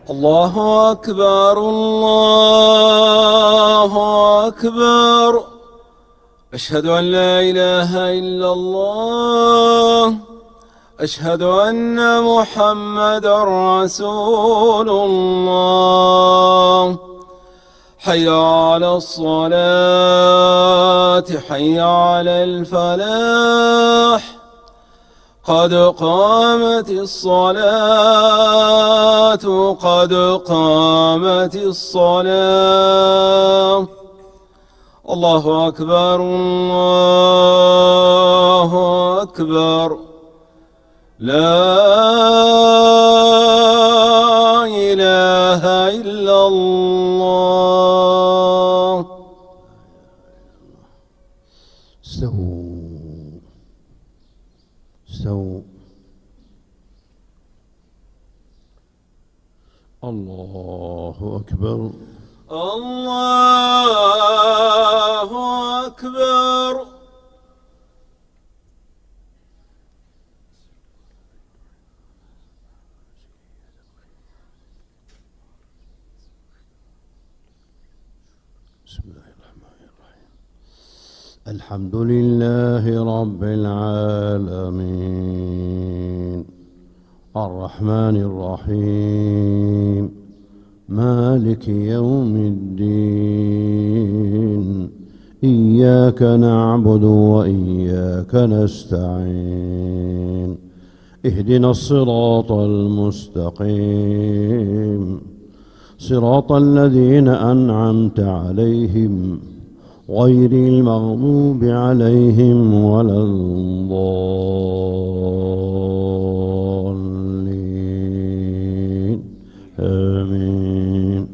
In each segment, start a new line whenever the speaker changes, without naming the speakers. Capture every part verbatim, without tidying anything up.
الله أكبر الله أكبر. أشهد أن لا إله إلا الله. أشهد أن محمدًا رسول الله. حي على الصلاة حي على الفلاح. قد قامت الصلاة قد قامت الصلاة. الله أكبر الله أكبر. لا إله إلا الله.
استووا استووا. الله أكبر
الله أكبر.
بسم الله الرحمن الرحيم. الحمد لله رب العالمين الرحمن الرحيم مالك يوم الدين. إياك نعبد وإياك نستعين. اهدنا الصراط المستقيم صراط الذين أنعمت عليهم غير المغضوب عليهم ولا الضالين. آمين.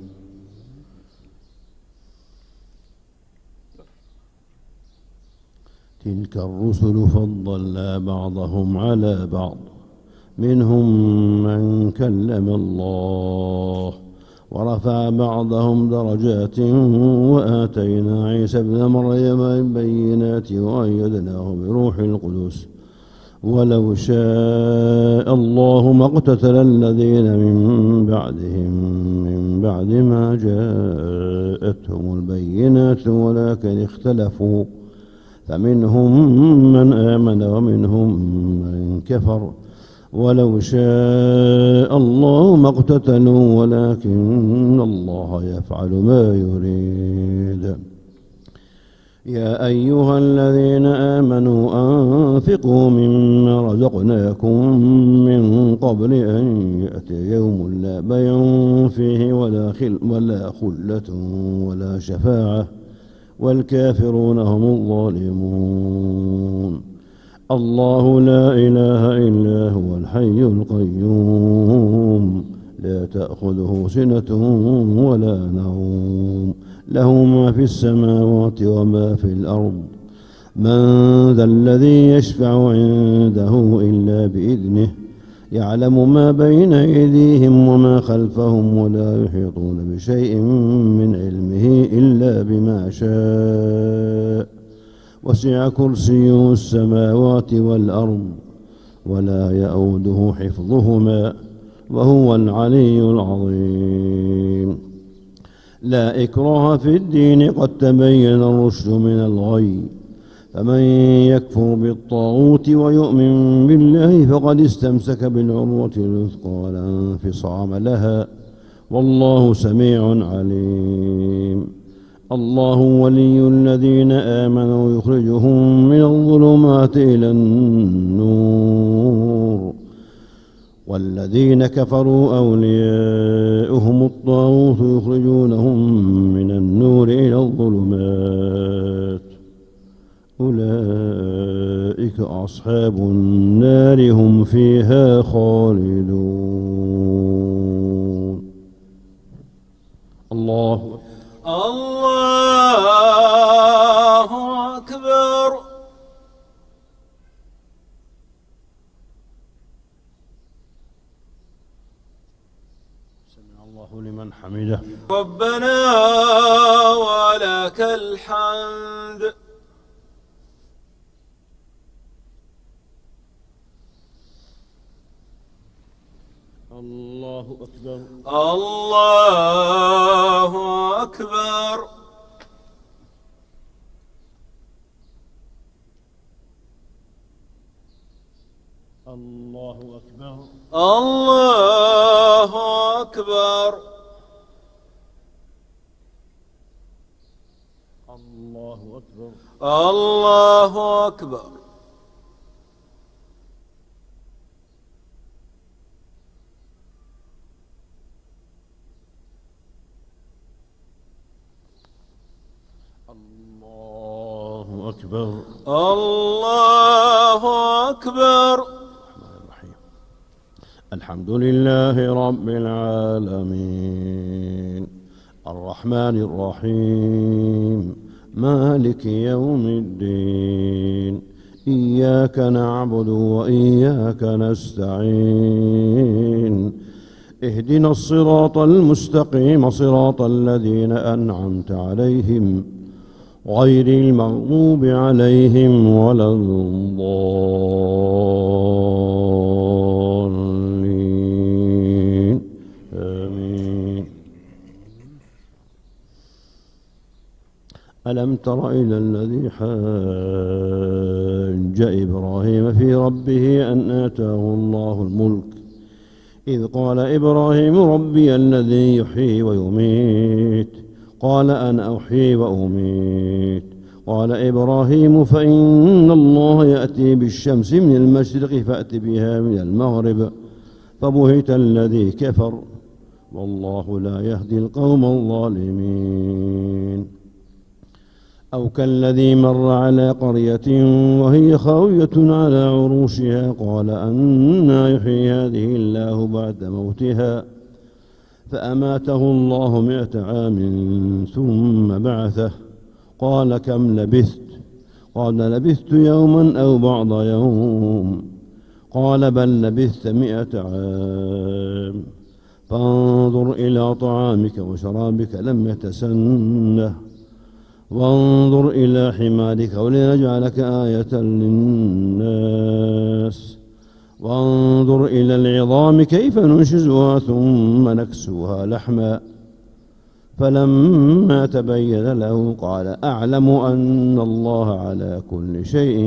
تلك الرسل فضلنا بعضهم على بعض منهم من كلم الله ورفع بعضهم درجات وآتينا عيسى ابن مريم البينات وأيدناه بروح القدس ولو شاء الله ما اقتتل الذين من بعدهم من بعد ما جاءتهم البينات ولكن اختلفوا فمنهم من آمن ومنهم من كفر ولو شاء الله ما اقتتلوا ولكن الله يفعل ما يريد. يا أيها الذين آمنوا أنفقوا مما رزقناكم من قبل أن يأتي يوم لا بيع فيه ولا خل ولا خلة ولا شفاعة والكافرون هم الظالمون. الله لا إله إلا هو الحي القيوم لا تأخذه سنة ولا نوم له ما في السماوات وما في الأرض. من ذا الذي يشفع عنده إلا بإذنه يعلم ما بين أيديهم وما خلفهم ولا يحيطون بشيء من علمه إلا بما شاء وسع كرسيه السماوات والأرض ولا يؤوده حفظهما وهو العلي العظيم. لا إكراه في الدين قد تبين الرشد من الغي فمن يكفر بالطاغوت ويؤمن بالله فقد استمسك بالعروة الوثقى لا انفصام لها والله سميع عليم. الله ولي الذين آمنوا يخرجهم من الظلمات إلى النور والذين كفروا أولياؤهم الطاغوت يخرجونهم من النور إلى الظلمات أولئك أصحاب النار هم فيها خالدون. الله
الله أكبر.
سمع الله لمن حمده.
ربنا ولك الحمد.
الله الله أكبر.
الله أكبر.
الله أكبر.
الله أكبر.
الله أكبر.
الله أكبر.
الله أكبر.
الله أكبر.
الرحمن الرحيم. الحمد لله رب العالمين الرحمن الرحيم مالك يوم الدين إياك نعبد وإياك نستعين اهدنا الصراط المستقيم صراط الذين أنعمت عليهم غير المغضوب عليهم ولا الضالين آمين. ألم تر إلى الذي حاج إبراهيم في ربه أن آتاه الله الملك إذ قال إبراهيم ربي الذي يحيي ويميت قال أنا أحيي وأميت قال إبراهيم فإن الله يأتي بالشمس من المشرق فأت بها من المغرب فبهت الذي كفر والله لا يهدي القوم الظالمين. أو كالذي مر على قرية وهي خاوية على عروشها قال أنى يحيي هذه الله بعد موتها فأماته الله مئة عام ثم بعثه قال كم لبثت قال لبثت يوما أو بعض يوم قال بل لبثت مئة عام فانظر إلى طعامك وشرابك لم يتسنه وانظر إلى حمارك ولنجعلك آية للناس وانظر إلى العظام كيف ننشزها ثم نكسوها لحما فلما تبين له قال أعلم أن الله على كل شيء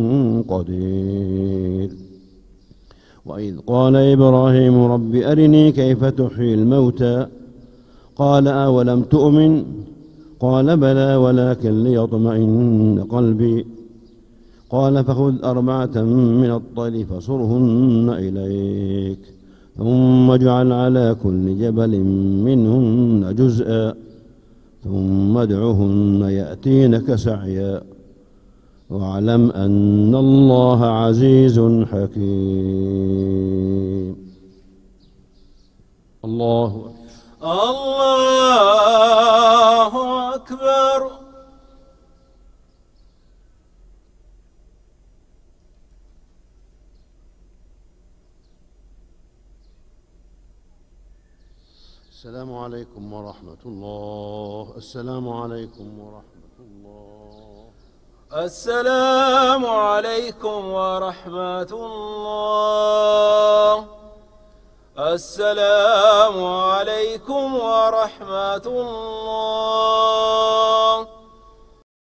قدير. وإذ قال إبراهيم رب أرني كيف تحيي الموتى قال أولم تؤمن قال بلى ولكن ليطمئن قلبي قال فخذ أربعة من الطير فصرهن إليك ثم اجعل على كل جبل منهن جزءا ثم ادعهن يأتينك سعيا واعلم أن الله عزيز حكيم. الله
الله أكبر.
السلام عليكم ورحمة الله. السلام عليكم ورحمة الله.
السلام عليكم ورحمة الله. السلام عليكم ورحمة الله.